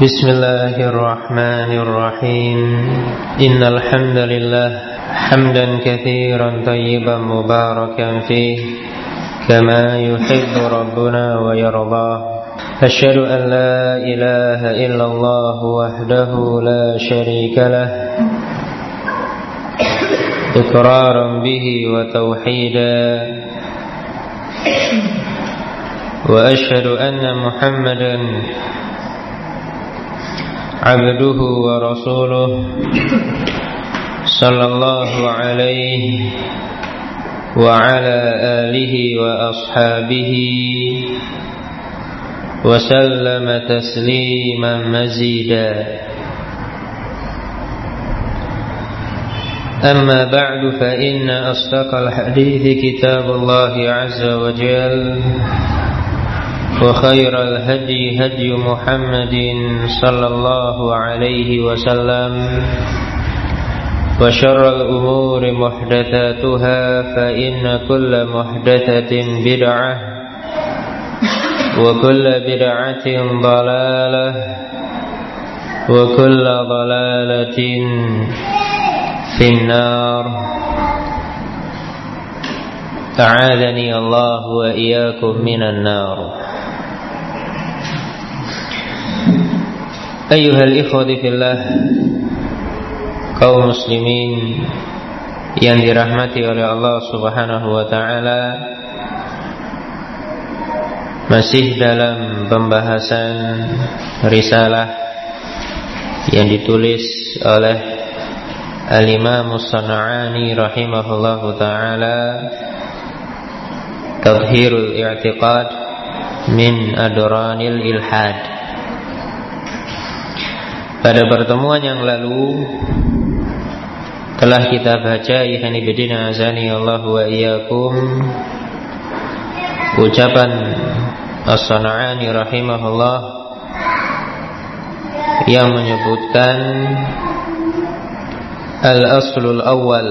Bismillahirrahmanirrahim. Innal hamdalillah hamdan katsiran thayyiban mubarakan fihi kama yuhibbu rabbuna wa yardah. Asyhadu an la ilaha illallah wahdahu la syarika lah iqraran bihi wa tauhidan. Wa asyhadu anna Muhammadan abduhu wa rasuluh sallallahu alaihi wa ala alihi wa ashabihi wa sallama tasliman mazida. Amma ba'du fa inna asdaqal hadithi kitabullahi azza wa jalla وخير الهدي هدي محمد صلى الله عليه وسلم وشر الأمور محدثاتها فإن كل محدثة بدعة وكل بدعة ضلالة وكل ضلالة في النار. أعاذني الله وإياكم من النار. Ayyuhal ikhwati fillah, kaum muslimin yang dirahmati oleh Allah subhanahu wa ta'ala, masih dalam pembahasan risalah yang ditulis oleh Al-Imam As-San'ani rahimahullahu ta'ala, Tadhhirul I'tiqad min Adranil Ilhad. Pada pertemuan yang lalu telah kita baca, ihani bidina azani Allah wa iyyakum, ucapan As-San'ani rahimahullah yang menyebutkan al-aslul awal,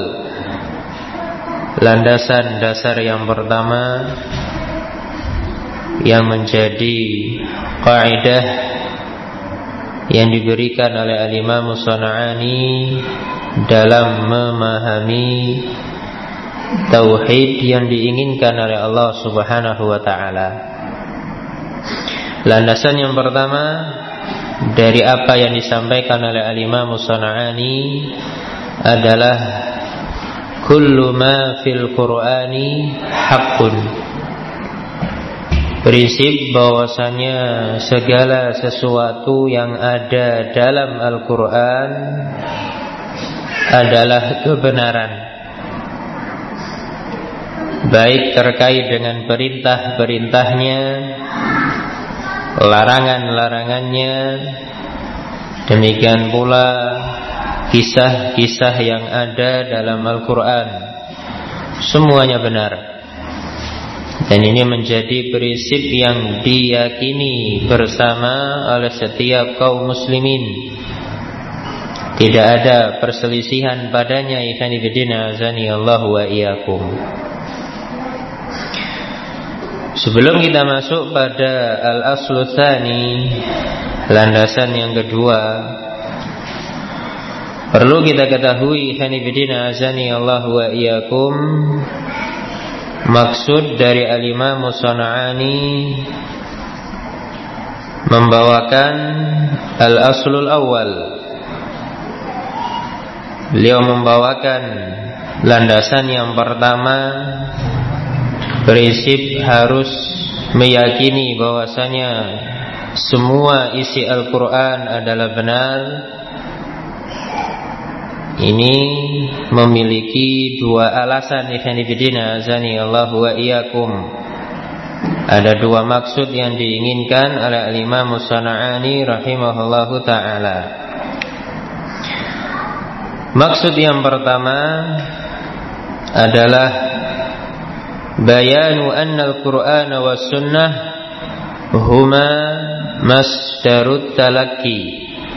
landasan dasar yang pertama yang menjadi kaidah yang diberikan oleh Al-Imam As-San'ani dalam memahami tauhid yang diinginkan oleh Allah Subhanahu wa ta'ala. Landasan yang pertama dari apa yang disampaikan oleh Al-Imam As-San'ani adalah kullu ma fil Qur'ani haqqun. Prinsip bahwasanya segala sesuatu yang ada dalam Al-Quran adalah kebenaran, baik terkait dengan perintah-perintahnya, larangan-larangannya, demikian pula kisah-kisah yang ada dalam Al-Quran, semuanya benar. Dan ini menjadi prinsip yang diyakini bersama oleh setiap kaum muslimin. Tidak ada perselisihan padanya, ikhwan fillah azani Allah wa iyyakum. Sebelum kita masuk pada al-aslu tsani, landasan yang kedua, perlu kita ketahui, ikhwan fillah azani Allah wa iyyakum, maksud dari Al-Imam As-San'ani membawakan al-aslul awal. Beliau membawakan landasan yang pertama, prinsip harus meyakini bahwasanya semua isi Al-Quran adalah benar. Ini memiliki dua alasan, ikhwan fillah azani Allah wa iyyakum. Ada dua maksud yang diinginkan oleh Al-Imam As-San'ani rahimahullahu ta'ala. Maksud yang pertama adalah bayanu anna al-Qur'ana was sunnah huma masdarut talaqi.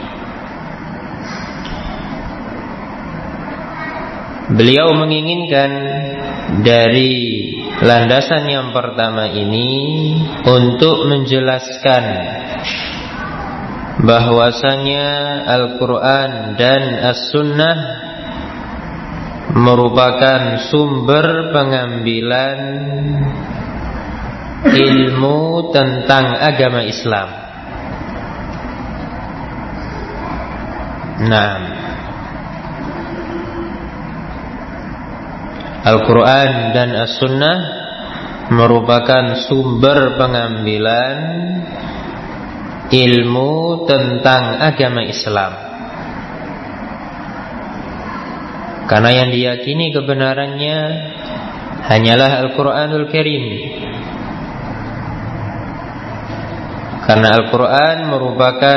Beliau menginginkan dari landasan yang pertama ini untuk menjelaskan bahwasanya Al-Quran dan As-Sunnah merupakan sumber pengambilan ilmu tentang agama Islam. Nah, Al-Quran dan As-Sunnah merupakan sumber pengambilan ilmu tentang agama Islam. Karena yang diyakini kebenarannya hanyalah Al-Quranul Karim. Karena Al-Quran merupakan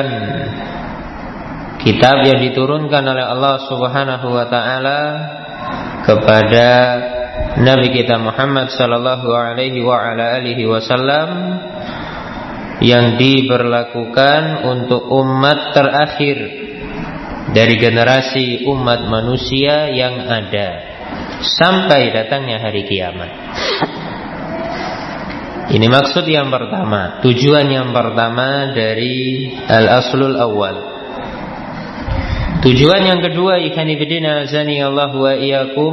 kitab yang diturunkan oleh Allah Subhanahu wa ta'ala kepada Nabi kita Muhammad sallallahu alaihi wa ala alihi wasallam, yang diberlakukan untuk umat terakhir dari generasi umat manusia yang ada sampai datangnya hari kiamat. Ini maksud yang pertama, tujuan yang pertama dari al-aslul awal. Tujuan yang kedua, ikhwan fillah azani Allah wa iyyakum,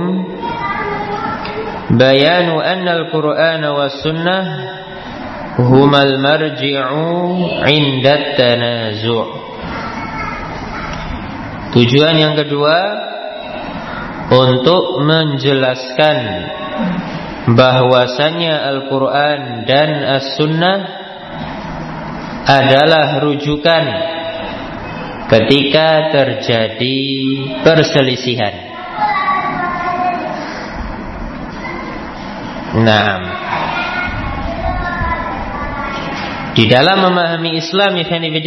bayanu anna al-Qur'ana was sunnah humal marji'u 'inda tanazu'. Tujuan yang kedua, untuk menjelaskan bahwasanya Al-Quran dan As-Sunnah adalah rujukan ketika terjadi perselisihan. Nah, di dalam memahami Islam,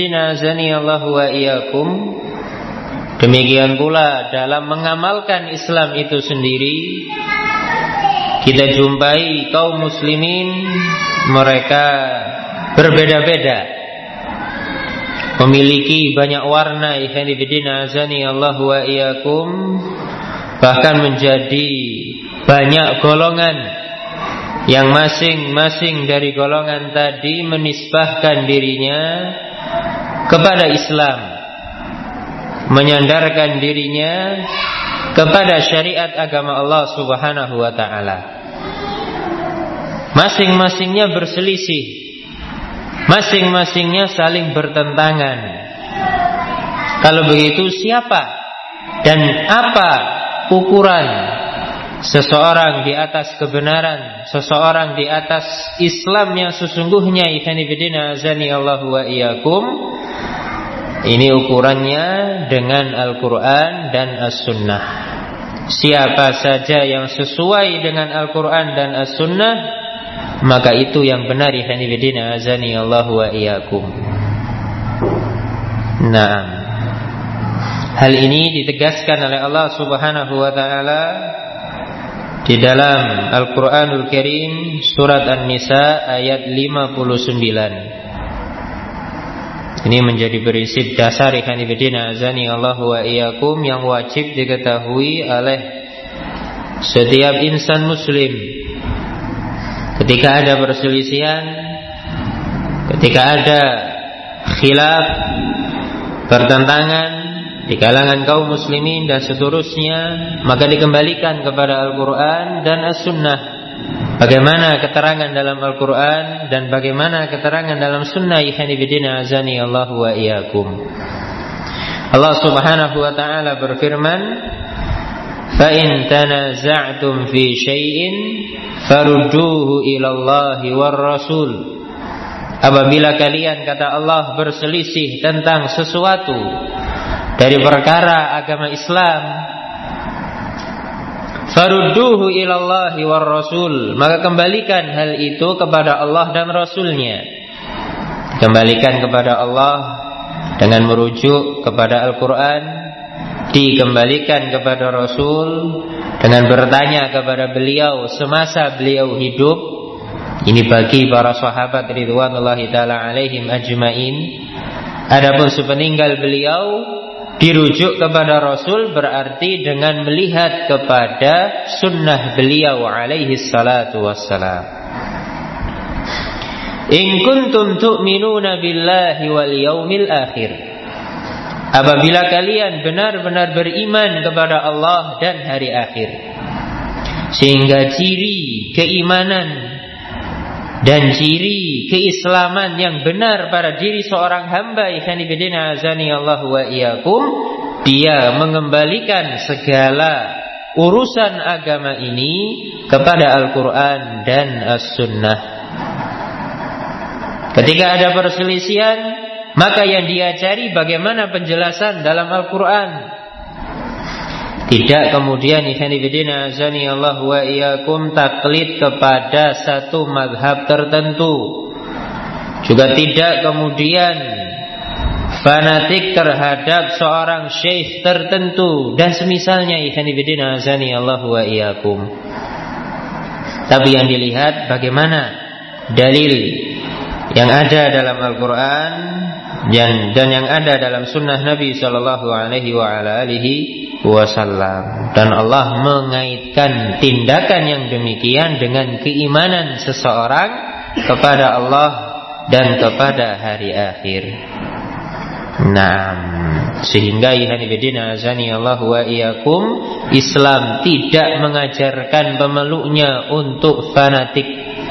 demikian pula dalam mengamalkan Islam itu sendiri, kita jumpai kaum muslimin mereka berbeda-beda, memiliki banyak warna, bahkan menjadi banyak golongan yang masing-masing dari golongan tadi menisbahkan dirinya kepada Islam, menyandarkan dirinya kepada syariat agama Allah Subhanahu wa ta'ala. Masing-masingnya berselisih, masing-masingnya saling bertentangan. Kalau begitu, siapa dan apa ukuran seseorang di atas kebenaran, seseorang di atas Islam yang sesungguhnya? Ini ukurannya dengan Al-Quran dan As-Sunnah. Siapa saja yang sesuai dengan Al-Quran dan As-Sunnah, maka itu yang benar. Nah, hal ini ditegaskan oleh Allah Subhanahu wa ta'ala di dalam Al-Quranul Karim, surat An-Nisa ayat 59. Ini menjadi prinsip dasar yang wajib diketahui oleh setiap insan muslim. Ketika ada perselisihan, ketika ada khilaf, pertentangan di kalangan kaum muslimin dan seterusnya, maka dikembalikan kepada Al-Quran dan As-Sunnah. Bagaimana keterangan dalam Al-Quran dan bagaimana keterangan dalam Sunnah. Allah Subhanahu wa ta'ala berfirman, fa in tanaza'tum fi syai'in farudduhu ilallahi war rasul. Apabila kalian, kata Allah, berselisih tentang sesuatu dari perkara agama Islam, farudduhu ilallahi war rasul, maka kembalikan hal itu kepada Allah dan Rasulnya. Kembalikan kepada Allah dengan merujuk kepada Al-Quran, dikembalikan kepada Rasul dengan bertanya kepada beliau semasa beliau hidup. Ini bagi para sahabat ridwanullahi ta'ala alaihim ajmain. Adapun sepeninggal beliau, dirujuk kepada Rasul berarti dengan melihat kepada sunnah beliau alaihi salatu wassalam. In kuntum tu'minuna billahi wal yaumil akhir. Apabila kalian benar-benar beriman kepada Allah dan hari akhir. Sehingga ciri keimanan dan ciri keislaman yang benar pada diri seorang hamba, ikhwan fillah azani Allah wa iyyakum, dia mengembalikan segala urusan agama ini kepada Al-Quran dan As-Sunnah. Ketika ada perselisihan, maka yang dia cari bagaimana penjelasan dalam Al-Quran. Tidak kemudian ikhwanifidina azani Allah wa iyyakum taklid kepada satu mazhab tertentu. Juga tidak kemudian fanatik terhadap seorang syekh tertentu dan semisalnya ikhwanifidina azani Allah wa iyyakum. Tapi yang dilihat bagaimana dalil yang ada dalam Al-Quran dan yang ada dalam sunnah Nabi Sallallahu Alaihi Wasallam. Dan Allah mengaitkan tindakan yang demikian dengan keimanan seseorang kepada Allah dan kepada hari akhir. Sehingga ikhwanifidina azani Allah wa iyyakum, Islam tidak mengajarkan pemeluknya untuk fanatik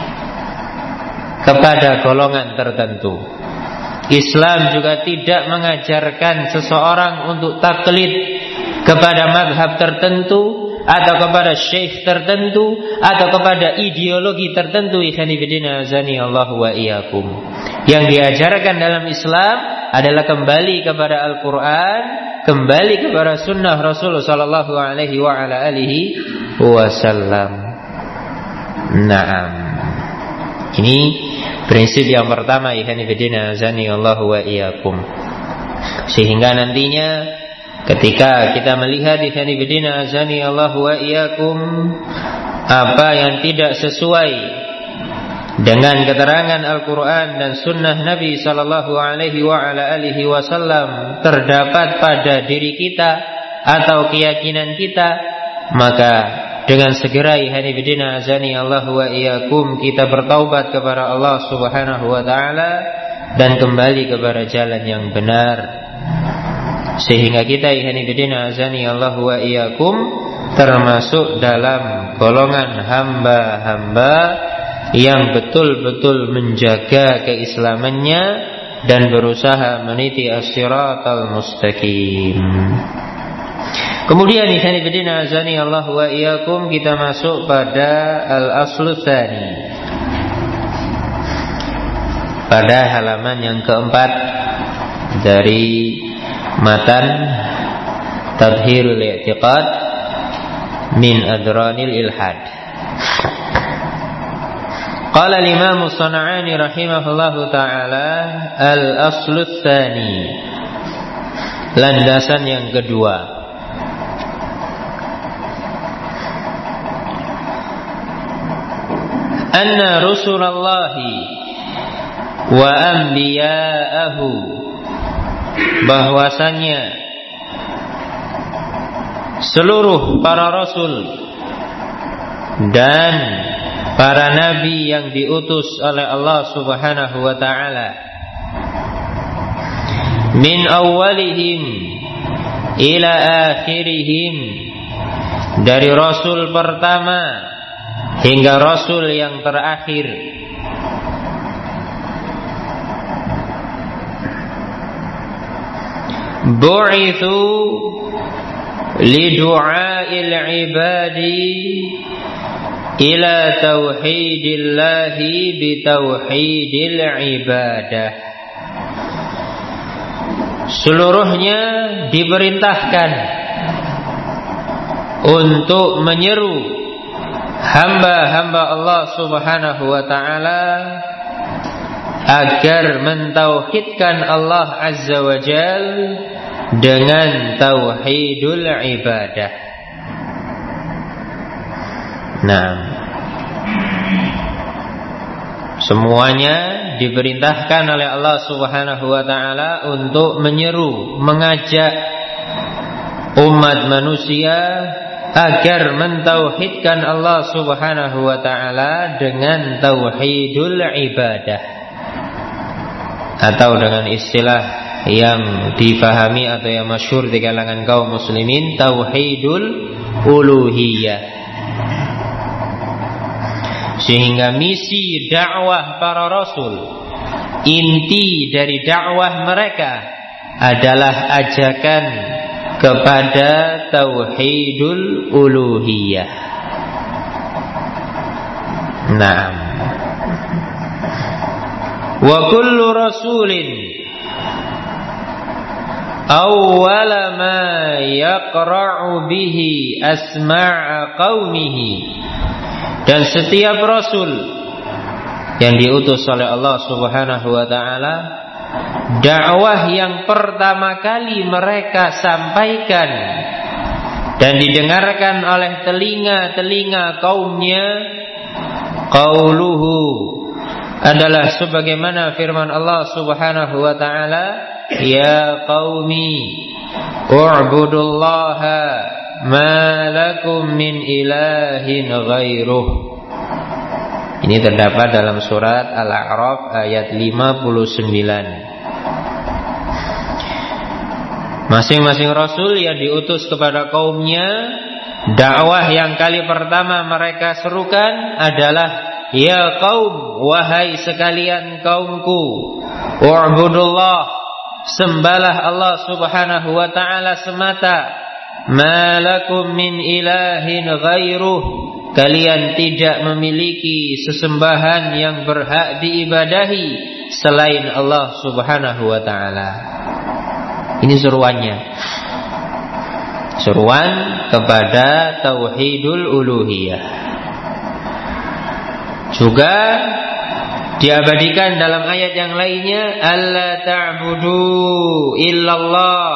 kepada golongan tertentu. Islam juga tidak mengajarkan seseorang untuk taklid kepada mazhab tertentu atau kepada syekh tertentu atau kepada ideologi tertentu. Ikhwanifidina azani Allah wa iyyakum. Yang diajarkan dalam Islam adalah kembali kepada Al-Quran, kembali kepada sunnah Rasul Sallallahu Alaihi Wasallam. Ini prinsip yang pertama, ikhwanifidina azani Allah wa iyyakum. Sehingga nantinya ketika kita melihat ikhwanifidina azani Allah wa iyyakum apa yang tidak sesuai dengan keterangan Al-Quran dan sunnah Nabi Sallallahu Alaihi Wasallam terdapat pada diri kita atau keyakinan kita, maka dengan segera ikhwanifidina azani Allah wa iyyakum kita bertaubat kepada Allah Subhanahu wa taala dan kembali kepada jalan yang benar, sehingga kita ikhwanifidina azani Allah wa iyyakum termasuk dalam golongan hamba-hamba yang betul-betul menjaga keislamannya dan berusaha meniti as-siratal mustaqim. Kemudian ikhwanifidina azani Allah wa iyyakum kita masuk pada al-aslu tsani, pada halaman yang keempat dari matan Tadhhirul I'tiqad min Adranil Ilhad. Qala al-Imam As-San'ani rahimahullahu ta'ala al-aslu tsani, landasan yang kedua. Anna Rasulullahi wa anbiya'ahu, bahwasannya seluruh para rasul dan para nabi yang diutus oleh Allah Subhanahu wa ta'ala, min awwalihim ila akhirihim, dari rasul pertama hingga rasul yang terakhir, bu'ithu lidu'a'il ibadi ila tauhidillahi bitauhidil ibadah. Seluruhnya diperintahkan untuk menyeru hamba-hamba Allah Subhanahu wa ta'ala agar mentauhidkan Allah Azza wa Jal dengan tauhidul ibadah. Semuanya diperintahkan oleh Allah Subhanahu wa ta'ala untuk menyeru, mengajak umat manusia agar mentauhidkan Allah Subhanahu wa ta'ala dengan tauhidul ibadah. atau dengan istilah yang difahami atau yang masyhur di kalangan kaum muslimin, tauhidul uluhiyah. Sehingga misi dakwah para rasul, inti dari dakwah mereka adalah ajakan kepada tauhidul uluhiyah. Naam. Wa kullu rasulin awwala ma yaqra'u bihi asma'a qaumihi, dan setiap rasul yang diutus oleh Allah Subhanahu wa taala, dakwah yang pertama kali mereka sampaikan dan didengarkan oleh telinga-telinga kaumnya, qauluhu, adalah sebagaimana firman Allah Subhanahu wa taala, ya qaumi u'budullaha ma lakum min ilahin ghairuh. Ini terdapat dalam surat Al-A'raf ayat 59. Masing-masing rasul yang diutus kepada kaumnya, dakwah yang kali pertama mereka serukan adalah, ya qaum, wahai sekalian kaumku, u'budullah, sembahlah Allah Subhanahu wa ta'ala semata, ma lakum min ilahin ghairuh, kalian tidak memiliki sesembahan yang berhak diibadahi selain Allah Subhanahu wa ta'ala. Ini seruannya, seruan kepada tauhidul uluhiyah. Juga diabadikan dalam ayat yang lainnya, alla ta'budu illallah.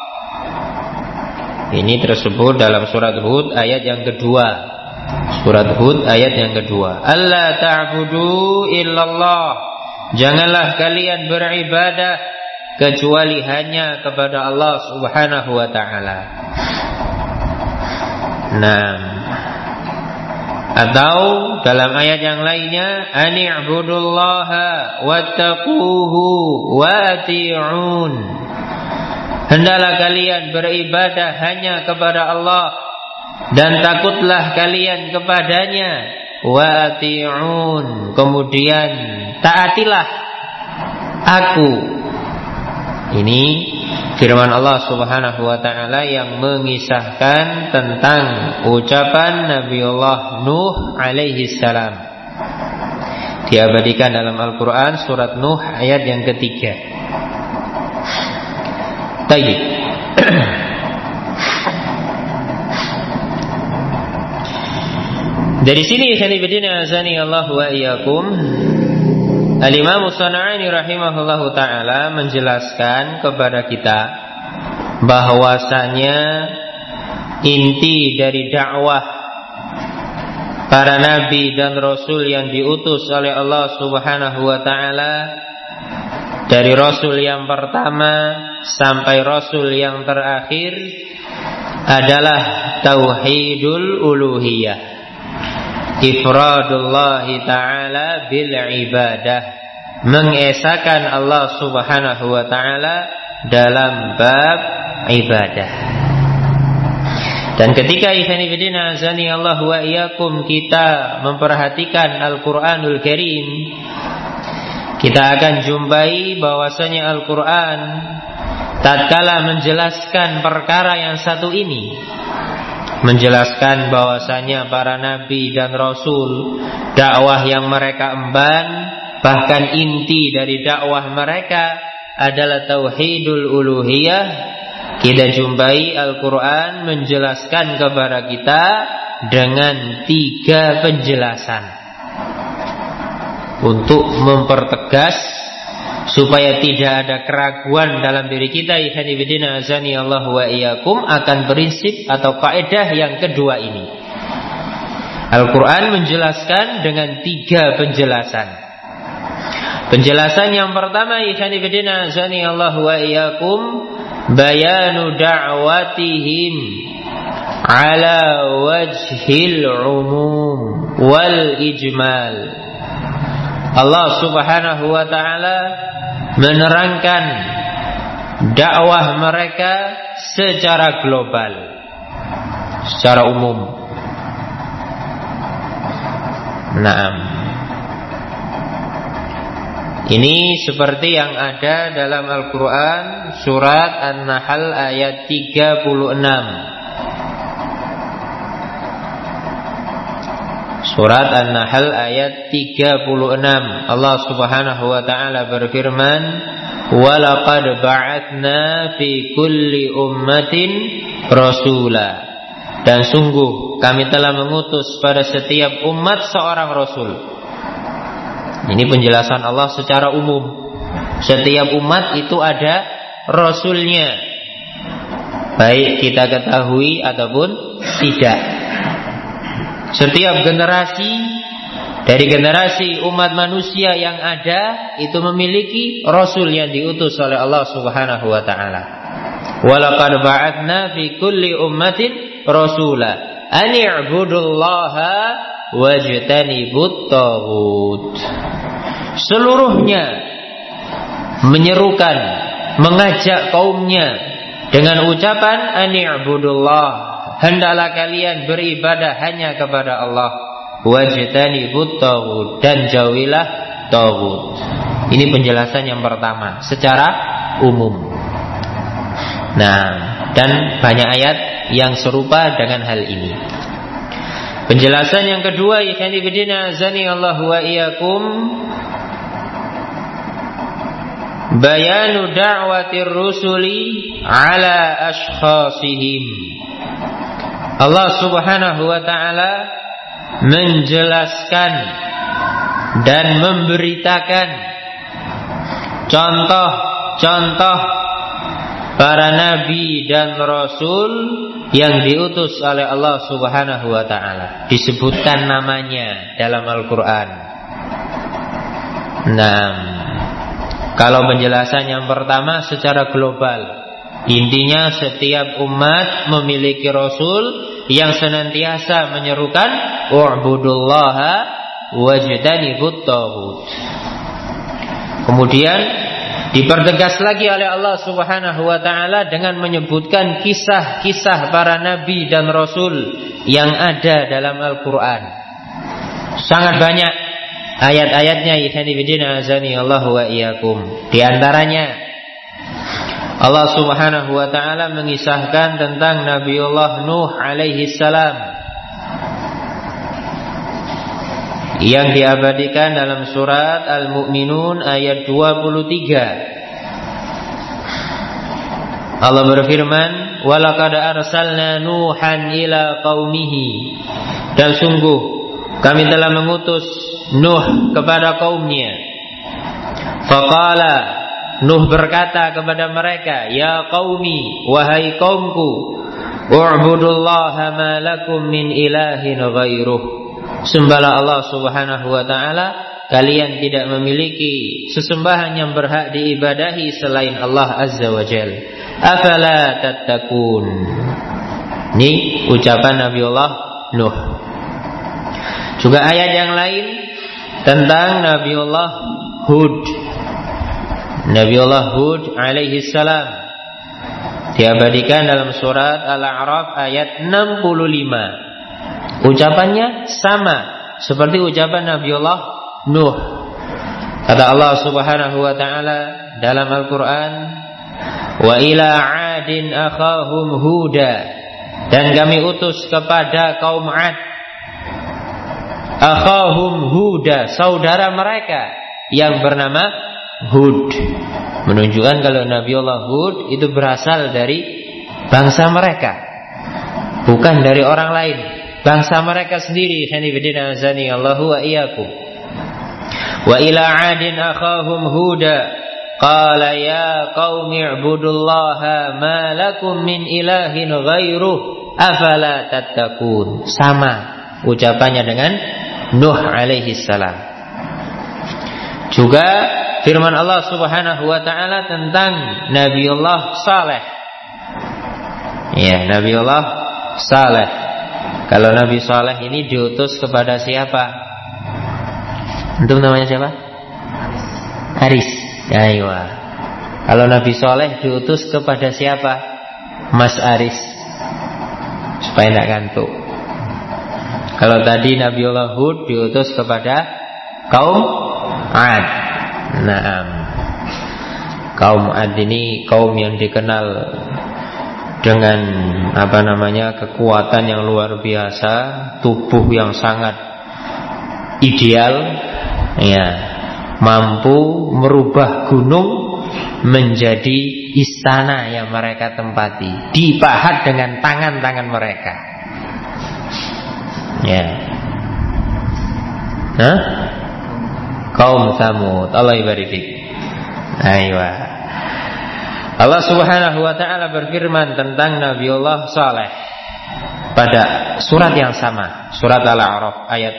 Ini tersebut dalam surat Hud ayat yang kedua. Surat Hud ayat yang kedua, alla ta'budu illallah, janganlah kalian beribadah kecuali hanya kepada Allah Subhanahu wa ta'ala. Nah, atau dalam ayat yang lainnya, ani'budullaha wattaquhu wati'un, hendaklah kalian beribadah hanya kepada Allah dan takutlah kalian kepadanya, wati'un, kemudian taatilah aku. Ini firman Allah Subhanahu wa ta'ala yang mengisahkan tentang ucapan Nabiullah Nuh alaihi salam. Diabadikan dalam Al-Quran surat Nuh ayat yang ketiga. Tayyib. Dari sini khalifidina azani Allah wa iyyakum, Al-Imam As-San'ani rahimahullahu ta'ala menjelaskan kepada kita bahwasanya inti dari dakwah para nabi dan rasul yang diutus oleh Allah Subhanahu wa ta'ala, dari rasul yang pertama sampai rasul yang terakhir, adalah tauhidul uluhiyah, ifradullahi ta'ala bil ibadah, mengesahkan Allah Subhanahu wa ta'ala dalam bab ibadah. Dan ketika ikhwanifidina azani Allah wa iyyakum, kita memperhatikan Al-Quranul Karim, kita akan jumpai bahwasanya Al-Quran tatkala menjelaskan perkara yang satu ini, menjelaskan bahwasanya para nabi dan rasul, dakwah yang mereka emban, bahkan inti dari dakwah mereka adalah tauhidul uluhiyah, kita jumpai Al-Quran menjelaskan kepada kita dengan 3 penjelasan untuk mempertegas supaya tidak ada keraguan dalam diri kita, ikhwanifidina azani Allah wa iyyakum, akan prinsip atau kaidah yang kedua ini. Al-Quran menjelaskan dengan 3 penjelasan. Penjelasan yang pertama, ikhwanifidina azani Allah wa iyyakum, bayanu da'watihim ala wajhil umum wal ijmal. Allah Subhanahu wa ta'ala menerangkan dakwah mereka secara global, secara umum. Naam. Ini seperti yang ada dalam Al-Quran surat An-Nahl ayat 36. Surat An-Nahl ayat 36. Allah Subhanahu wa taala berfirman, "Wa laqad ba'atsna fi kulli ummatin rasula." Dan sungguh kami telah mengutus pada setiap umat seorang rasul. Ini penjelasan Allah secara umum. Setiap umat itu ada rasulnya, baik kita ketahui ataupun tidak. Setiap generasi dari generasi umat manusia yang ada itu memiliki rasul yang diutus oleh Allah Subhanahu wa taala. Wa laqad ba'atsna fi kulli ummatin rasula an i'budullaha wajtanibut taghut. Seluruhnya menyerukan, mengajak kaumnya dengan ucapan an i'budullah, hendaklah kalian beribadah hanya kepada Allah, wajtanibut taghut, dan jauhilah taghut. Ini penjelasan yang pertama secara umum. Nah, dan banyak ayat yang serupa dengan hal ini. Penjelasan yang kedua, ikhwani fillah azani Allah wa iyyakum, bayanu da'watir rusuli ala ashkhasihim. Allah Subhanahu wa taala menjelaskan dan memberitakan contoh-contoh para nabi dan rasul yang diutus oleh Allah Subhanahu wa taala. Disebutkan namanya dalam Al-Qur'an. Nah, kalau penjelasan yang pertama secara global, intinya setiap umat memiliki rasul yang senantiasa menyerukan u'budullaha wajtanibut taghut. Kemudian dipertegas lagi oleh Allah Subhanahu wa taala dengan menyebutkan kisah-kisah para nabi dan rasul yang ada dalam Al-Qur'an. Sangat banyak ayat-ayatnya, ikhwani fillah azani Allah wa iyyakum. Di antaranya Allah Subhanahu wa taala mengisahkan tentang Nabiullah Nuh alaihi salam yang diabadikan dalam surat Al-Mu'minun ayat 23. Allah berfirman, "Wa laqad arsalna Nuhan ila qaumihi." Dan sungguh kami telah mengutus Nuh kepada kaumnya. Faqala, Nuh berkata kepada mereka, "Ya qaumi, wahai kaumku, u'budullaha ma lakum min ilahin ghairuh." Sembahlah Allah Subhanahu wa taala, kalian tidak memiliki sesembahan yang berhak diibadahi selain Allah Azza wa Jalla. Afala tattaqun. Ini ucapan Nabiullah Nuh. Juga ayat yang lain tentang Nabiullah Hud. Nabiullah Hud alaihi salam diabadikan dalam surat Al-A'raf ayat 65. Ucapannya sama seperti ucapan Nabiullah Nuh. Kata Allah Subhanahu wa taala dalam Al-Qur'an, "Wa ila 'adin akhahum Huda." Dan kami utus kepada kaum 'Ad akhahum Huda, saudara mereka yang bernama Hud. Menunjukkan kalau Nabiullah Hud itu berasal dari bangsa mereka, bukan dari orang lain. Bangsa mereka sendiri. Hanifidina azani Allahu wa iyyakum. Wa ila 'adin akhahum Huda qala ya qaumi ibudullaha ma lakum min ilahin ghairuh afala tattaqun. Sama ucapannya dengan Nuh alaihi salam. Juga firman Allah Subhanahu wa taala tentang Nabiullah Saleh. Ya, Nabiullah Saleh. Kalau Nabi Saleh ini diutus kepada siapa? Untuk namanya siapa? Haris. Aywa. Kalau Nabi Soleh diutus kepada siapa? Mas Aris, supaya tidak ngantuk. Kalau tadi Nabiullah Hud diutus kepada kaum Ad. Naam. Kaum Ad ini kaum yang dikenal dengan kekuatan yang luar biasa, tubuh yang sangat ideal, ya, mampu merubah gunung menjadi istana yang mereka tempati, dipahat dengan tangan-tangan mereka. Ya. Kaum Tsamud, Allah ibarik. Aywa. Allah Subhanahu wa taala berfirman tentang Nabiullah Saleh pada surat yang sama, surat Al-A'raf ayat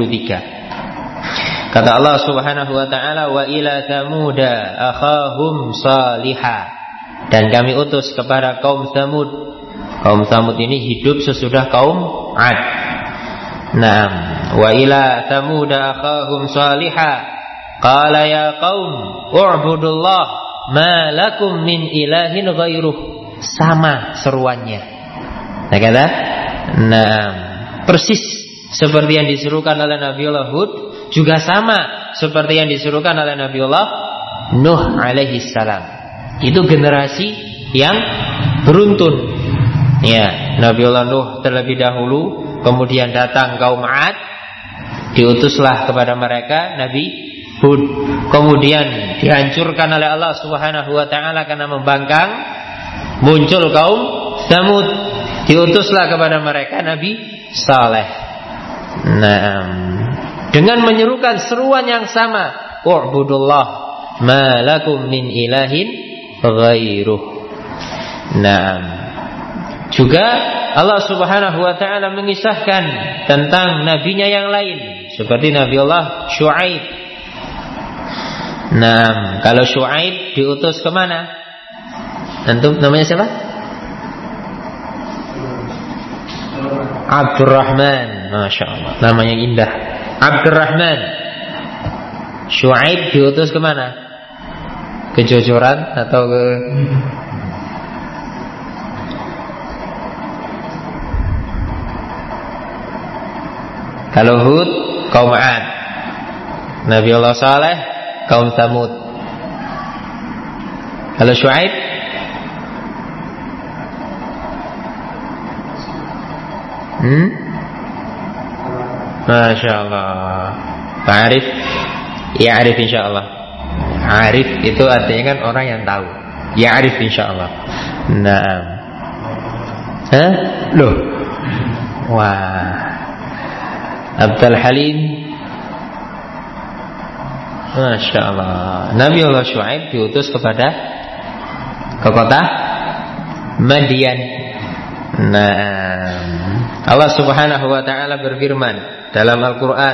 73. Kata Allah Subhanahu wa taala, wa ila Tsamuda akhahum salihah, dan kami utus kepada kaum Tsamud. Kaum Tsamud ini hidup sesudah kaum Ad. Naam, wa ila Tsamuda akhahum salihah qala ya qaum u'budullah ma lakum min ilahin ghairuh. Sama seruannya. Nah kata, naam, persis seperti yang disuruhkan oleh Nabiullah Hud, juga sama seperti yang disuruhkan oleh Nabiullah Nuh alaihi salam. Itu generasi yang beruntun. Ya, Nabiullah Nuh terlebih dahulu, kemudian datang kaum Ad, diutuslah kepada mereka Nabi Hud. Kemudian dihancurkan oleh Allah Subhanahu wa taala karena membangkang. Muncul kaum Tsamud, diutuslah kepada mereka Nabi Saleh. Nah, dengan menyerukan seruan yang sama, u'budullah ma lakum min ilahin ghairuh. Nah, juga Allah Subhanahu wa taala mengisahkan tentang nabinya yang lain, seperti Nabiullah Syuaib. Nah, kalau Syuaib diutus kemana? Antum namanya siapa? Abdurrahman. Masya Allah, namanya indah, Abdurrahman. Syuaib diutus kemana? Ke Jojoran atau ke... Kalau Hud kaum Ad, Nabiullah Saleh kaum Tsamud. Kalau Syuaib, Masya Allah. Ta'arif, ya'arif insyaAllah. Arif itu artinya kan orang yang tahu. Ya'arif insyaAllah. Naam. Loh. Wah. Abdul Halim. Masya Allah. Nabiullah Syuaib diutus ke kota Madian. Nah, Allah Subhanahu wa taala berfirman dalam Al-Qur'an,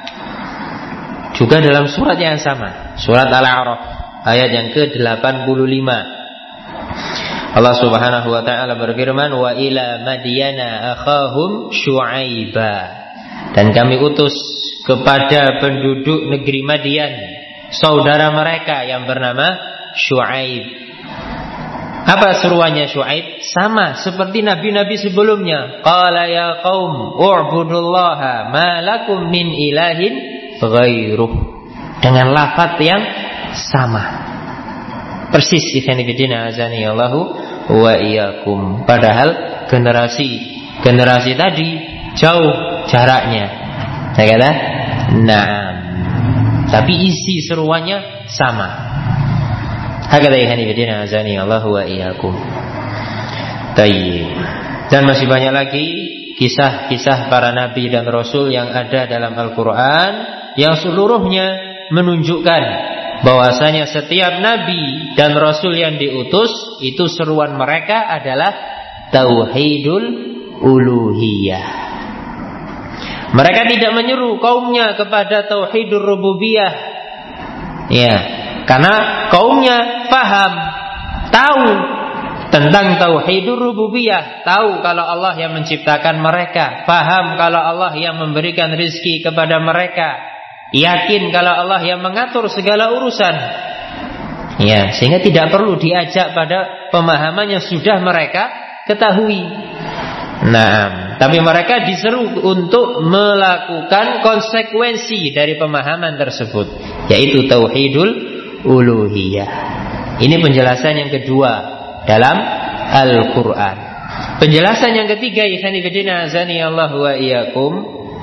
juga dalam surat yang sama, surat Al-A'raf ayat yang ke-85. Allah Subhanahu wa taala berfirman, wa ila madyana akhahum Syuaiba, dan kami utus kepada penduduk negeri Madian saudara mereka yang bernama Syuaib. Apa seruannya Syuaib? Sama seperti nabi-nabi sebelumnya. Qala ya qaum u'budullaha ma lakum min ilahin ghairuh. Dengan lafaz yang sama. Persis ikhwan fillah azani Allahu wa iyyakum. Padahal generasi tadi jauh jaraknya. Saya kata, "Na'am." Tapi isi seruannya sama. Hakadha ikhwan fillah azani Allahu wa iyyakum. Tayyib. Dan masih banyak lagi kisah-kisah para nabi dan rasul yang ada dalam Al-Quran, yang seluruhnya menunjukkan bahwasanya setiap nabi dan rasul yang diutus itu seruan mereka adalah tauhidul uluhiyah. Mereka tidak menyeru kaumnya kepada tauhidur rububiyah. Ya, karena kaumnya paham, tahu tentang tauhidur rububiyah, tahu kalau Allah yang menciptakan mereka, paham kalau Allah yang memberikan rizki kepada mereka, yakin kalau Allah yang mengatur segala urusan. Ya, sehingga tidak perlu diajak pada pemahaman yang sudah mereka ketahui. Nah, tapi mereka diseru untuk melakukan konsekuensi dari pemahaman tersebut, yaitu tauhidul uluhiyah. Ini penjelasan yang kedua dalam Al-Quran. Penjelasan yang ketiga, ikhwani fillah azani Allah wa iyyakum,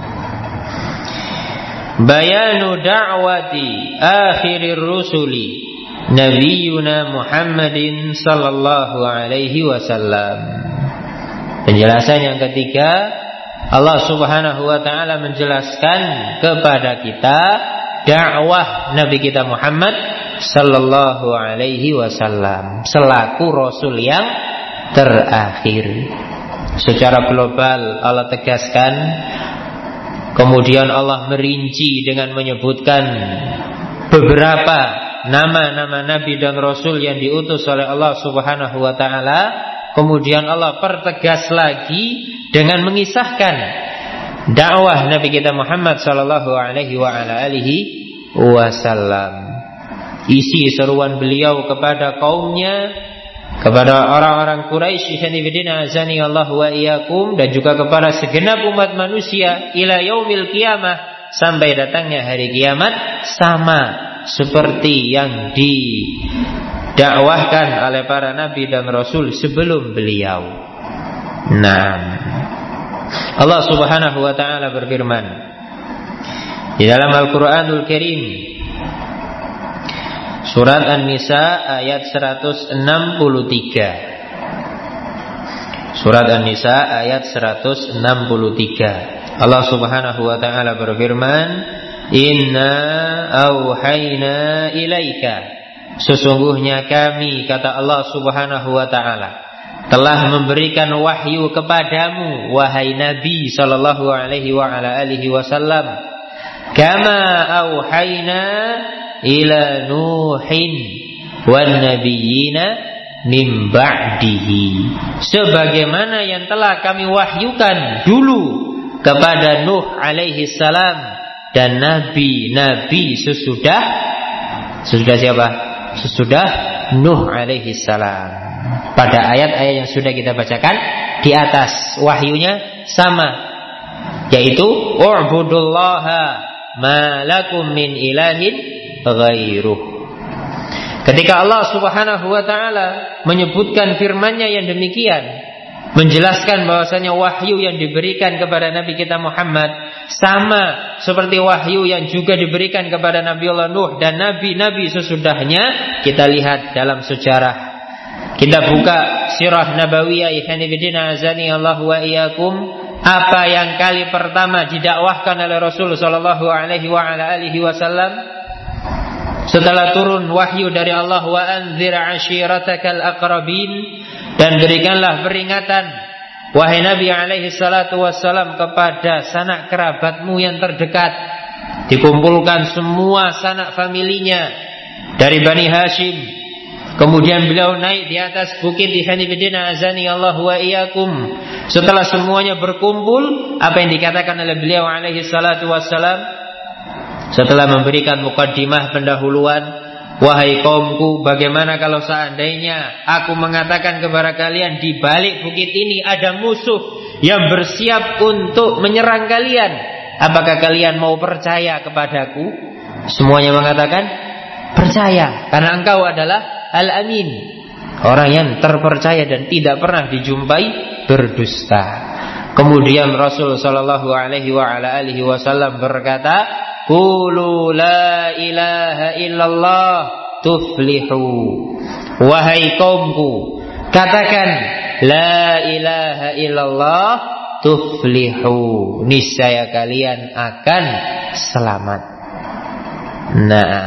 bayanu da'wati akhirir rusuli Nabiyuna Muhammadin sallallahu alaihi wasallam. Penjelasan yang ketiga, Allah Subhanahu wa taala menjelaskan kepada kita dakwah Nabi kita Muhammad sallallahu alaihi wasallam selaku rasul yang terakhir. Secara global Allah tegaskan, kemudian Allah merinci dengan menyebutkan beberapa nama-nama nabi dan rasul yang diutus oleh Allah Subhanahu wa taala. Kemudian Allah pertegas lagi dengan mengisahkan dakwah Nabi kita Muhammad sallallahu alaihi wa ala alihi wasallam. Isi seruan beliau kepada kaumnya, kepada orang-orang Quraisy sanifidina azani Allah wa iyyakum, dan juga kepada segenap umat manusia ila yaumil qiyamah, sampai datangnya hari kiamat, sama seperti yang didakwahkan oleh para nabi dan rasul sebelum beliau. Nah, Allah Subhanahu wa taala berfirman di dalam Al-Qur'anul Karim, surat An-Nisa ayat 163. Surat An-Nisa ayat 163. Allah Subhanahu wa taala berfirman, "Inna auhayna ilaika." Sesungguhnya kami, kata Allah Subhanahu wa taala, telah memberikan wahyu kepadamu wahai Nabi sallallahu alaihi wa ala alihi wasallam, kama auhayna ila Nuhin wan nabiyina min ba'dihi, sebagaimana yang telah kami wahyukan dulu kepada Nuh alaihi salam dan nabi-nabi sesudah siapa? Sesudah Nuh alaihi salam. Pada ayat-ayat yang sudah kita bacakan di atas, wahyunya sama, yaitu u'budullaha ma lakum min ilahin ghairuh. Ketika Allah Subhanahu wa taala menyebutkan firman-Nya yang demikian, menjelaskan bahwasanya wahyu yang diberikan kepada Nabi kita Muhammad sama seperti wahyu yang juga diberikan kepada Nabiullah Nuh dan nabi-nabi sesudahnya. Kita lihat dalam sejarah, kita buka sirah nabawiyah, ikhwani fillah azani Allah wa iyyakum, apa yang kali pertama didakwahkan oleh Rasul sallallahu alaihi wa ala alihi wasallam setelah turun wahyu dari Allah, wa anzir ashiratakal aqrabin, dan berikanlah peringatan wahai Nabi alaihi salatu wassalam kepada sanak kerabatmu yang terdekat. Dikumpulkan semua sanak familinya dari Bani Hashim. Kemudian beliau naik di atas bukit di Hanifidina azani Allah wa iyyakum. Setelah semuanya berkumpul, apa yang dikatakan oleh beliau alaihi salatu wassalam setelah memberikan mukaddimah pendahuluan, wahai kaumku, bagaimana kalau seandainya aku mengatakan kepada kalian di balik bukit ini ada musuh yang bersiap untuk menyerang kalian, apakah kalian mau percaya kepadaku? Semuanya mengatakan percaya, karena engkau adalah Al-Amin, orang yang terpercaya dan tidak pernah dijumpai berdusta. Kemudian Rasul sallallahu alaihi wa ala alihi wasallam berkata, qulu la ilaha illallah tuflihu. Wahai kaumku, katakan la ilaha illallah tuflihu, niscaya kalian akan selamat. Nah,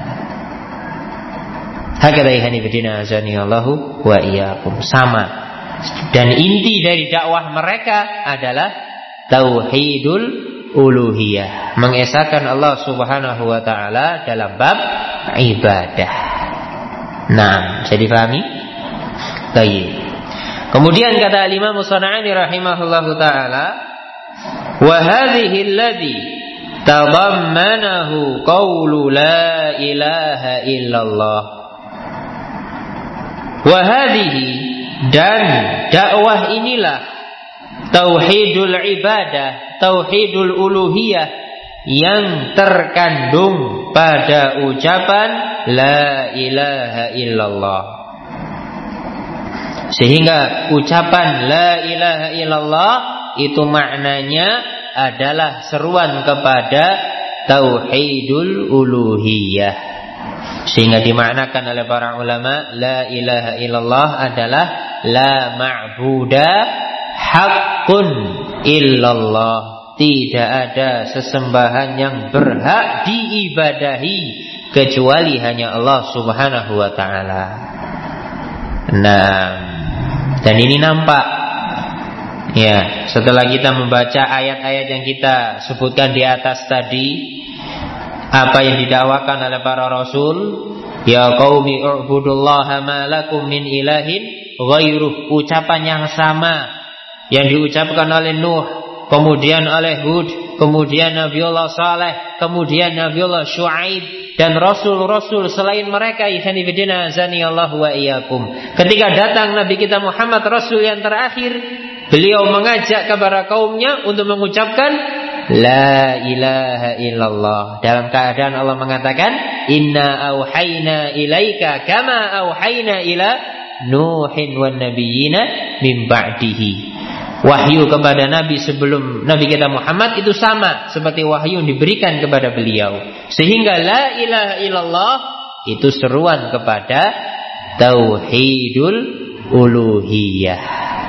hakadha ihanifidina azani Allahu wa iyyakum, sama. Dan inti dari dakwah mereka adalah tauhidul uluhiyah, mengesahkan Allah Subhanahu wa taala dalam bab ibadah. Nah, bisa difahami? Baik. Kemudian kata Imam Sana'ani rahimahullahu taala, wa hadhihi alladhi tadammanahu qawlu la ilaha illallah. Wa hadhihi, dan dakwah inilah tauhidul ibadah, tauhidul uluhiyah yang terkandung pada ucapan la ilaha illallah. Sehingga ucapan la ilaha illallah itu maknanya adalah seruan kepada tauhidul uluhiyah. Sehingga dimaknakan oleh para ulama, la ilaha illallah adalah la ma'buda haqqun illallah. Tidak ada sesembahan yang berhak diibadahi kecuali hanya Allah subhanahu wa ta'ala. Nah, dan ini nampak ya, setelah kita membaca ayat-ayat yang kita sebutkan di atas tadi, apa yang didakwakan oleh para rasul, ya qaumi u'budullaha ma lakum min ilahin ghairuh, ucapan yang sama yang diucapkan oleh Nuh, kemudian oleh Hud, kemudian Nabiullah Saleh, kemudian Nabiullah Syuaib, dan rasul-rasul selain mereka. Ikhwani fillah azanillahu wa iyyakum. Ketika datang Nabi kita Muhammad, rasul yang terakhir, beliau mengajak kepada kaumnya untuk mengucapkan la ilaha illallah. Dalam keadaan Allah mengatakan, inna auhayna ilaika kama auhayna ila Nuhin wan nabiyina min ba'dihi. Wahyu kepada Nabi sebelum Nabi kita Muhammad itu sama seperti wahyu yang diberikan kepada beliau. Sehingga la ilaha illallah itu seruan kepada tauhidul uluhiyah.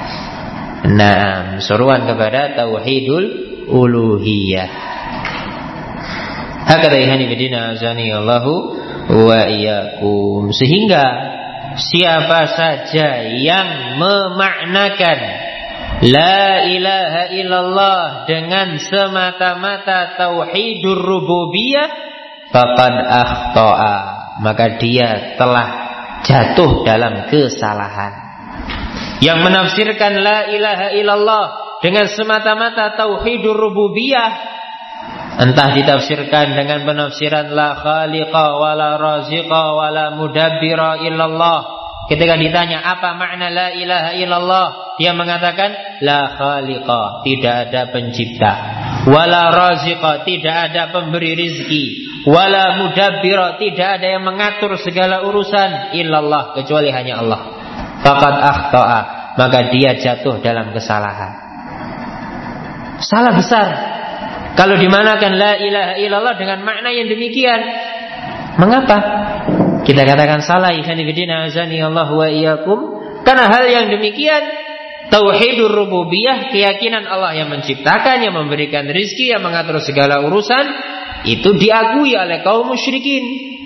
Nah, seruan kepada tauhidul uluhiyah. Hakadha ihani bidina azani Allahu wa iyyakum. Sehingga siapa saja yang memaknakan la ilaha illallah dengan semata-mata tauhidur rububiyah, faqad akhta'a, maka dia telah jatuh dalam kesalahan. Yang menafsirkan la ilaha illallah dengan semata-mata tauhidur rububiyah, entah ditafsirkan dengan penafsiran la khaliqa wala raziqa wala mudabbira illallah. Ketika ditanya apa makna la ilaha illallah, dia mengatakan la khaliqa, tidak ada pencipta, wala raziqa, tidak ada pemberi rizki, wala mudabbira, tidak ada yang mengatur segala urusan, illallah, kecuali hanya Allah. Faqad akhta'a, maka dia jatuh dalam kesalahan. Salah besar kalau dimanakan la ilaha illallah dengan makna yang demikian. Mengapa kita katakan salah? Ikhwan fillah azani Allah wa iyyakum. Karena hal yang demikian, tauhidur rububiyah, keyakinan Allah yang menciptakan, yang memberikan rizki, yang mengatur segala urusan, itu diakui oleh kaum musyrikin.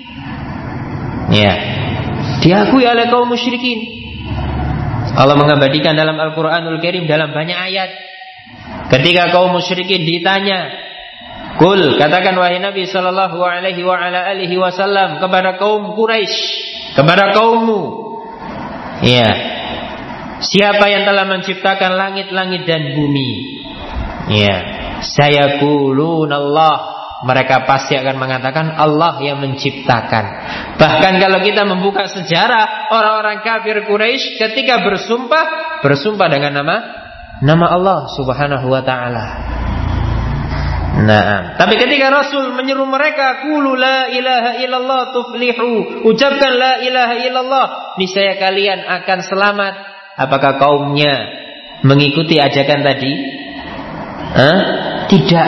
Ya, diakui oleh kaum musyrikin. Allah mengabadikan dalam Al-Quranul Karim dalam banyak ayat. Ketika kaum musyrikin ditanya, Kul, katakan wahai Nabi sallallahu alaihi wa ala alihi wasallam kepada kaum Quraisy, kepada kaummu, ya, siapa yang telah menciptakan langit-langit dan bumi? Ya, sayaqulun Allah. Mereka pasti akan mengatakan Allah yang menciptakan. Bahkan kalau kita membuka sejarah orang-orang kafir Quraisy ketika bersumpah dengan nama Allah subhanahu wa ta'ala. Nah, tapi ketika Rasul menyeru mereka, qulu la ilaha illallah tuflihu, ucapkan la ilaha illallah, niscaya kalian akan selamat. Apakah kaumnya mengikuti ajakan tadi? Tidak.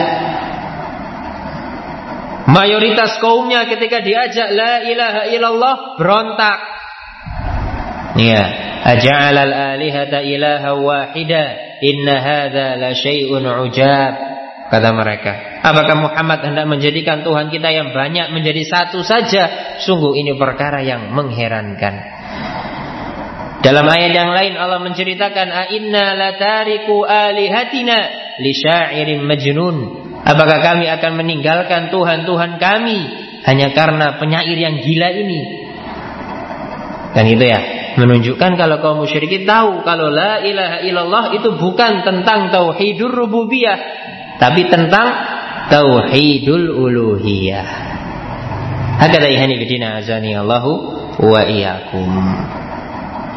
Mayoritas kaumnya ketika diajak la ilaha illallah berontak. Ya, aja'alal alihata ilaha wahida, inna hadza la syai'un ujab. Kata mereka, apakah Muhammad hendak menjadikan Tuhan kita yang banyak menjadi satu saja? Sungguh ini perkara yang mengherankan. Dalam ayat yang lain Allah menceritakan, a inna latariku alihatina li syairin majnun. Apakah kami akan meninggalkan Tuhan-Tuhan kami hanya karena penyair yang gila ini? Dan itu ya, menunjukkan kalau kaum musyrikin tahu kalau la ilaha illallah itu bukan tentang tauhidur rububiyah, tapi tentang tauhidul uluhiyah. Hakadha ihani bidina azani Allahu wa iyyakum.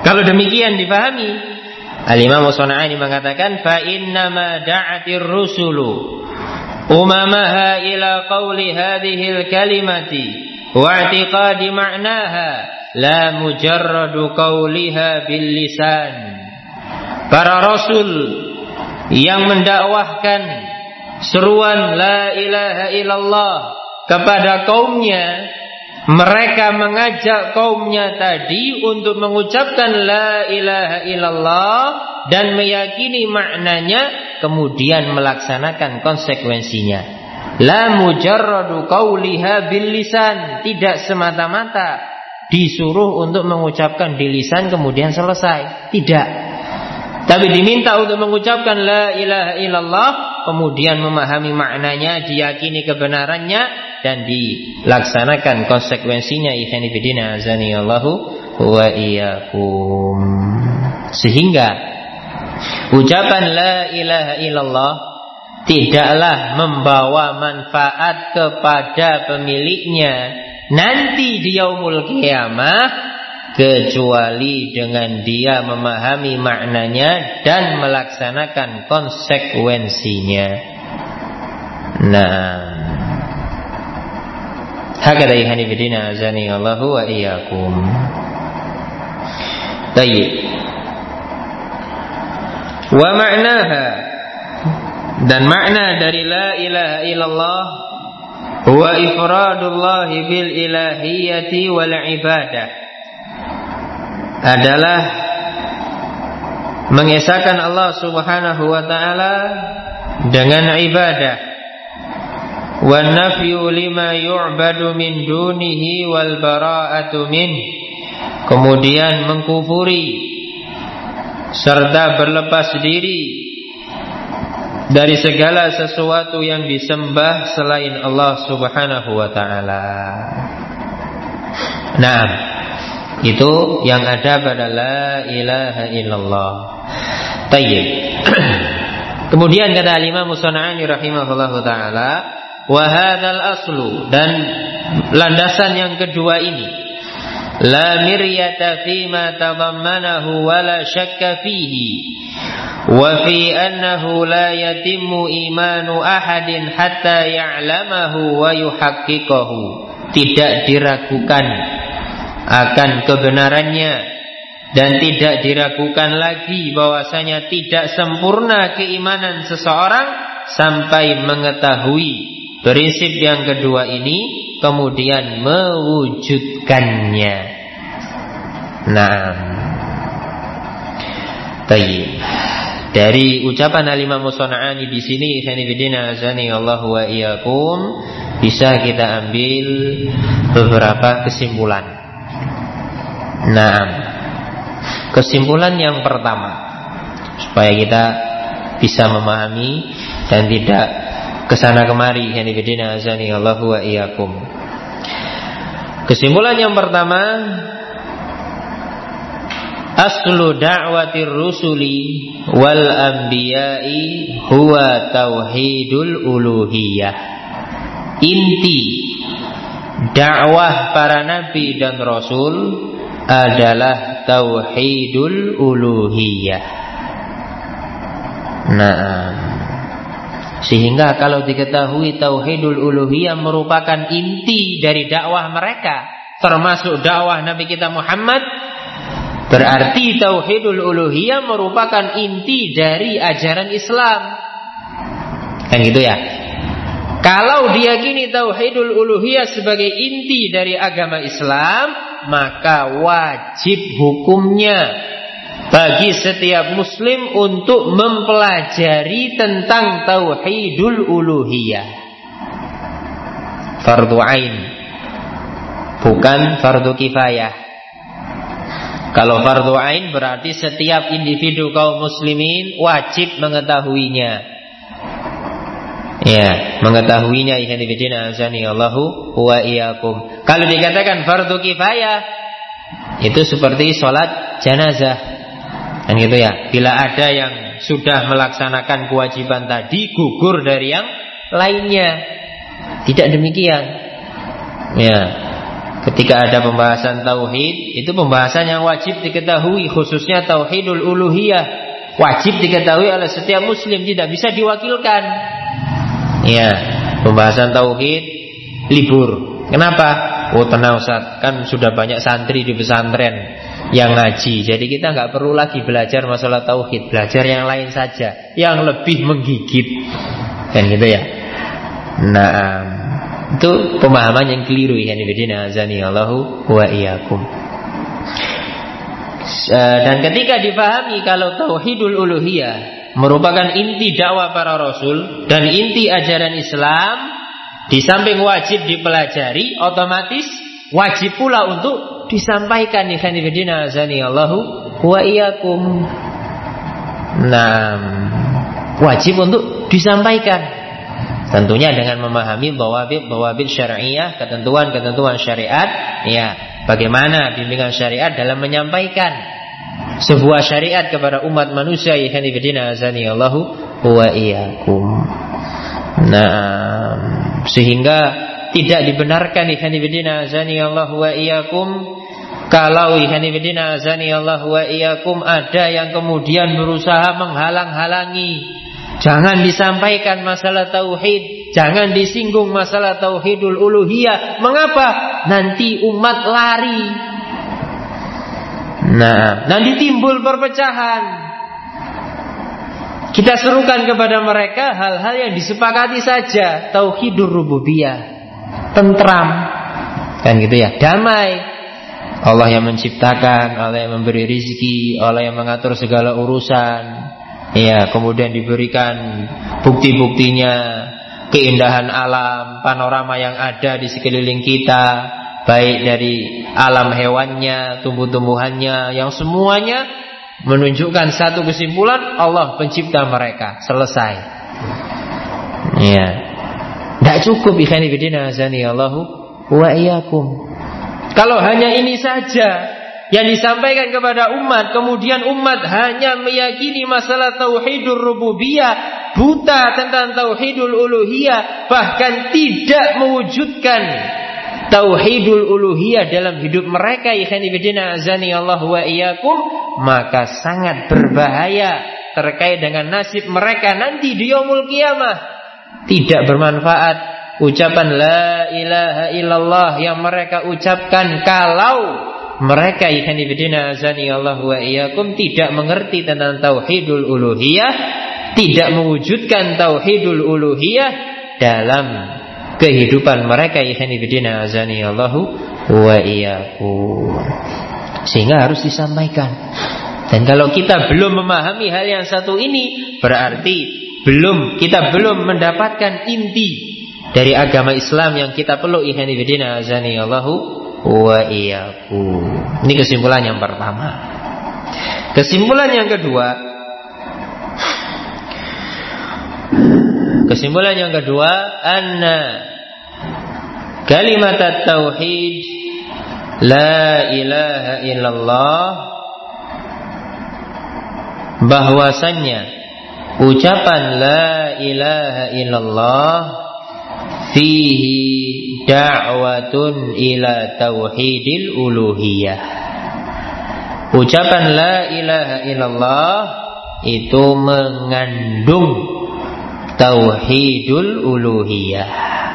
Kalau demikian dipahami, Al-Imam Shona'ani mengatakan fa innama da'atir rusulu umamaha ila qawli hadhil kalimati wa i'tiqadi ma'naha la mujarradu qawliha bil lisan. Para rasul yang mendakwahkan seruan la ilaha illallah kepada kaumnya, mereka mengajak kaumnya tadi untuk mengucapkan la ilaha illallah dan meyakini maknanya, kemudian melaksanakan konsekuensinya. La mujarradu qawliha bil lisan, tidak semata-mata disuruh untuk mengucapkan di lisan kemudian selesai, tidak. Tapi diminta untuk mengucapkan la ilaha illallah, kemudian memahami maknanya, diyakini kebenarannya, dan dilaksanakan konsekuensinya. Ikhwani fillah azanillahu wa iyyakum. Sehingga ucapan la ilaha illallah tidaklah membawa manfaat kepada pemiliknya nanti di yaumul qiyamah, kecuali dengan dia memahami maknanya dan melaksanakan konsekuensinya. Nah, hakada ihani bidina azani Allahu wa iyyakum. Baik. Wa ma'naha, dan makna dari la ilaha illallah huwa ifradullah bil ilahiyyati wal ibadah, adalah mengesahkan Allah Subhanahu wa taala dengan ibadah, wa nafyu lima yu'badu min dunihi wal bara'atu min, kemudian mengkufuri serta berlepas diri dari segala sesuatu yang disembah selain Allah Subhanahu wa taala. Nah, itu yang ada pada la ilaha illallah. Tayyib. Kemudian kata Imam Shona'ani rahimahullahu taala, wa hadzal aslu, dan landasan yang kedua ini, la miryata fima tadammanahu wa la syakka fihi wa fi annahu la yatimmu imanu ahadin hatta ya'lamahu wa yuhaqqiqahu. Tidak diragukan akan kebenarannya dan tidak diragukan lagi bahwasanya tidak sempurna keimanan seseorang sampai mengetahui prinsip yang kedua ini kemudian mewujudkannya. Nah, baik. Dari ucapan Al-Imam Shona'ani di sini, khanifidina azani Allahu wa iyyakum, bisa kita ambil beberapa kesimpulan. Nah, kesimpulan yang pertama, supaya kita bisa memahami dan tidak kesana kemari, khanifidina azani Allahu wa iyyakum. Kesimpulan yang pertama, aslu da'watir rusuli wal anbiya'i huwa tauhidul uluhiyah. Inti dakwah para nabi dan rasul adalah tauhidul uluhiyah. Nah, sehingga kalau diketahui tauhidul uluhiyah merupakan inti dari dakwah mereka, termasuk dakwah Nabi kita Muhammad, berarti tauhidul uluhiyah merupakan inti dari ajaran Islam. Kan gitu ya. Kalau diyakini tauhidul uluhiyah sebagai inti dari agama Islam, maka wajib hukumnya bagi setiap muslim untuk mempelajari tentang tauhidul uluhiyah. Fardu ain, bukan fardu kifayah. Kalau fardu ain berarti setiap individu kaum muslimin wajib mengetahuinya. Ya, mengetahuinya ikhwanifidina azani Allahu wa iyyakum. Kalau dikatakan fardu kifayah, itu seperti sholat janazah. Kan gitu ya. Bila ada yang sudah melaksanakan kewajiban tadi, gugur dari yang lainnya. Tidak demikian. Ya. Ketika ada pembahasan tauhid, itu pembahasan yang wajib diketahui, khususnya tauhidul uluhiyah. Wajib diketahui oleh setiap muslim, tidak bisa diwakilkan. Ya, pembahasan tauhid libur. Kenapa? Oh tenang Ustaz, kan sudah banyak santri di pesantren yang ngaji, jadi kita nggak perlu lagi belajar masalah tauhid, belajar yang lain saja, yang lebih menggigit, kan gitu ya. Nah, itu pemahaman yang keliru ya, nibidina azani Allahu wa iyyakum. Dan ketika dipahami kalau tauhidul uluhiyah merupakan inti dakwah para rasul dan inti ajaran Islam, di samping wajib dipelajari, otomatis wajib pula untuk disampaikan ya, nibidina azani Allahu wa iyyakum. Nah, wajib untuk disampaikan. Tentunya dengan memahami bawabit syariah, ketentuan syariat, ya, bagaimana bimbingan syariat dalam menyampaikan sebuah syariat kepada umat manusia ya kanibidina azani Allahu wa iyyakum. Nah, sehingga tidak dibenarkan ya kanibidina azani Allahu wa iyyakum kalau ya kanibidina azani Allahu wa iyyakum ada yang kemudian berusaha menghalang-halangi. Jangan disampaikan masalah tauhid, jangan disinggung masalah tauhidul uluhiyah. Mengapa? Nanti umat lari. Nah, nanti timbul perpecahan. Kita serukan kepada mereka hal-hal yang disepakati saja, tauhidur rububiyah, tentram, kan gitu ya, damai. Allah yang menciptakan, Allah yang memberi rizki, Allah yang mengatur segala urusan. Ya, kemudian diberikan bukti-buktinya, keindahan alam, panorama yang ada di sekeliling kita, baik dari alam hewannya, tumbuh-tumbuhannya, yang semuanya menunjukkan satu kesimpulan, Allah pencipta mereka. Selesai. Ya, tidak cukup ikhani bidina azani Allahu wa iyyakum. Kalau hanya ini saja yang disampaikan kepada umat, kemudian umat hanya meyakini masalah tauhidur rububiyah, buta tentang tauhidul uluhiyah, bahkan tidak mewujudkan tauhidul uluhiyah dalam hidup mereka, ikhwan fillah azani Allah wa iyyakum, maka sangat berbahaya terkait dengan nasib mereka nanti di yaumul qiyamah. Tidak bermanfaat ucapan la ilaha illallah yang mereka ucapkan kalau mereka ikhwan fillah azani Allah wa iyyakum tidak mengerti tentang tauhidul uluhiyah, tidak mewujudkan tauhidul uluhiyah dalam kehidupan mereka ikhwan fillah azani Allah wa iyyakum. Sehingga harus disampaikan. Dan kalau kita belum memahami hal yang satu ini, berarti kita belum mendapatkan inti dari agama Islam yang kita perlu ikhwan fillah azani Allah wa iyyakum. Ini kesimpulan yang pertama. Kesimpulan yang kedua, anna kalimat tauhid la ilaha illallah, bahwasannya ucapan la ilaha illallah fihi da'watun ila tauhidil uluhiyah. Ucapan la ilaha illallah itu mengandung tauhidul uluhiyah.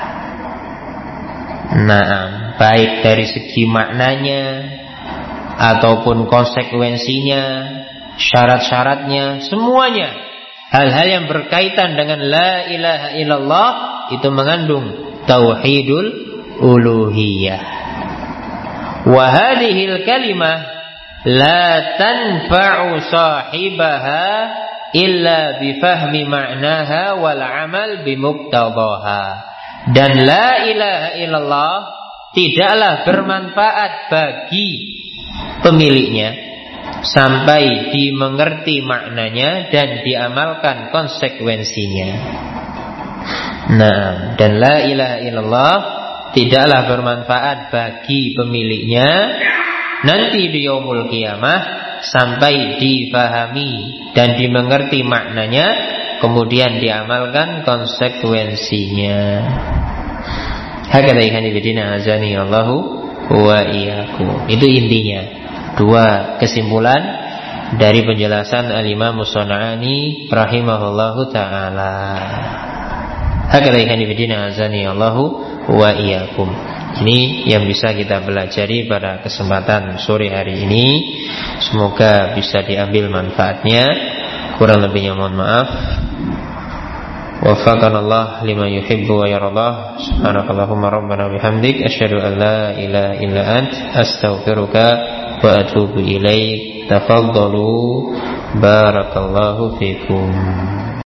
Nah, baik dari segi maknanya ataupun konsekuensinya, syarat-syaratnya, semuanya hal-hal yang berkaitan dengan la ilaha illallah itu mengandung tauhidul uluhiyah. Wa hadhil kalimah la tanfa'u sahibaha illa bifahmi ma'naha wal amal bimuqtadaha. Dan la ilaha illallah tidaklah bermanfaat bagi pemiliknya sampai dimengerti maknanya dan diamalkan konsekuensinya. Nah, dan la ilaha illallah tidaklah bermanfaat bagi pemiliknya nanti di yaumul qiyamah sampai difahami dan dimengerti maknanya, kemudian diamalkan konsekuensinya. Hakadha ikhwan fillah azani Allahu wa iyyakum. Itu intinya. Dua kesimpulan dari penjelasan Al-Imam As-San'ani rahimahullahu taala. Hakadha ikhwan fillah azani Allahu wa iyyakum. Ini yang bisa kita pelajari pada kesempatan sore hari ini. Semoga bisa diambil manfaatnya. Kurang lebihnya mohon maaf. Waffaqanallah lima yuhibbu wa yardah. Subhanakallahumma rabbana bihamdik asyhadu an la ilaha illa ant astaghfiruka wa atubu ilaik. Tafaddalu barakallahu fikum.